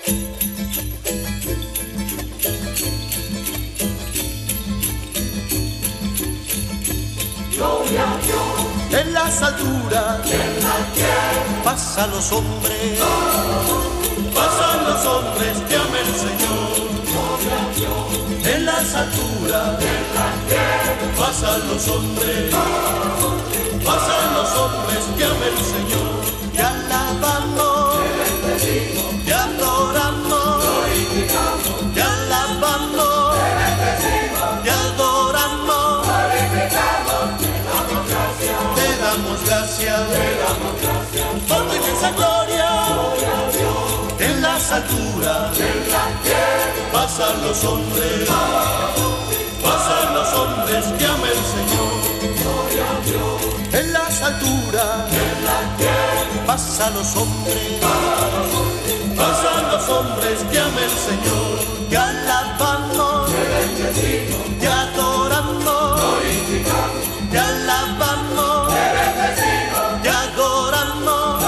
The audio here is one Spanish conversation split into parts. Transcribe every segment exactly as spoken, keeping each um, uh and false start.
En las alturas pasan los hombres, pasan los hombres que ama el Señor. En las alturas pasan los hombres, pasan los hombres que ama el Señor. Te alabamos, te adoramos, te alabamos, te adoramos, te damos gracias por tu inmensa gloria. En las alturas pasan los hombres, pasan los hombres que ama el Señor. En las alturas pasan los hombres, pasan los hombres que ama el Señor. Te alabamos, te adoramos, te alabamos, te adoramos,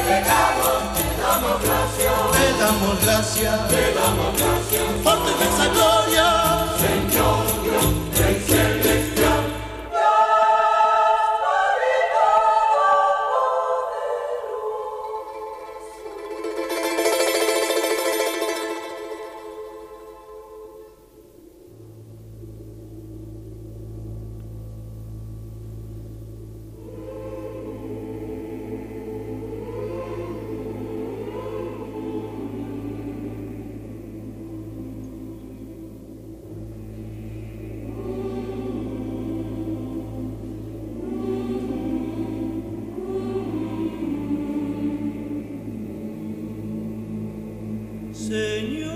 te damos gracias por tu inmensa gloria, Señor Dios, Rey celestial. Señor,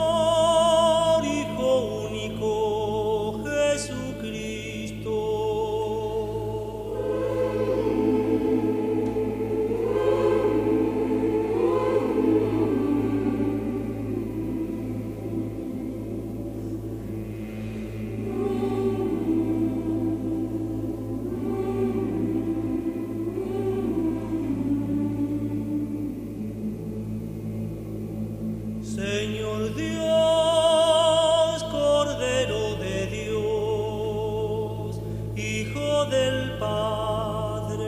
Hijo único, Jesucristo. Señor Dios, Cordero de Dios, Hijo del Padre.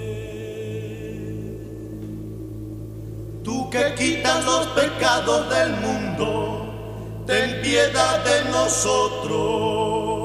Tú que quitas los pecados del mundo, ten piedad de nosotros.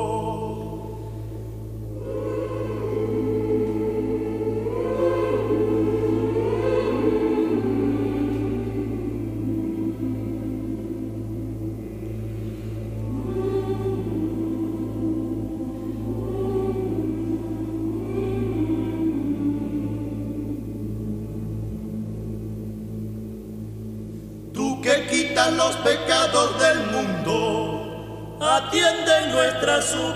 Que quitan los pecados del mundo, atiende nuestra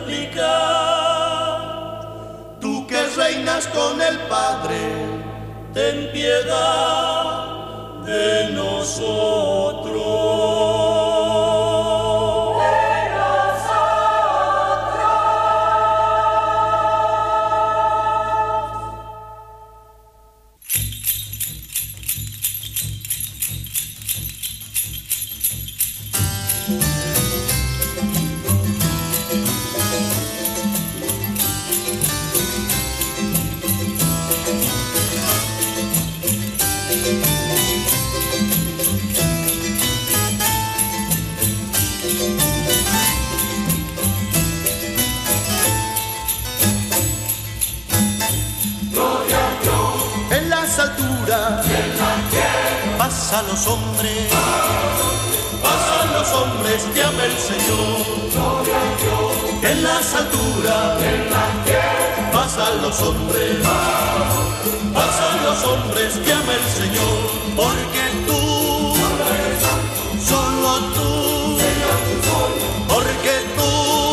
súplica. Tú que reinas con el Padre, ten piedad de nosotros. En las alturas pasan los hombres, pasan los hombres que ama el Señor. En las alturas pasan los hombres, pasan los hombres que ama el Señor. Porque tú, solo tú, porque tú,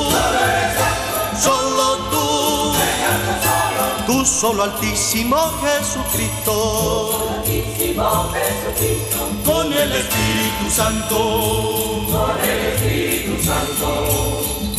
solo tú, tú solo Altísimo Jesucristo, Altísimo Jesucristo, con el Espíritu Santo, con el Espíritu Santo.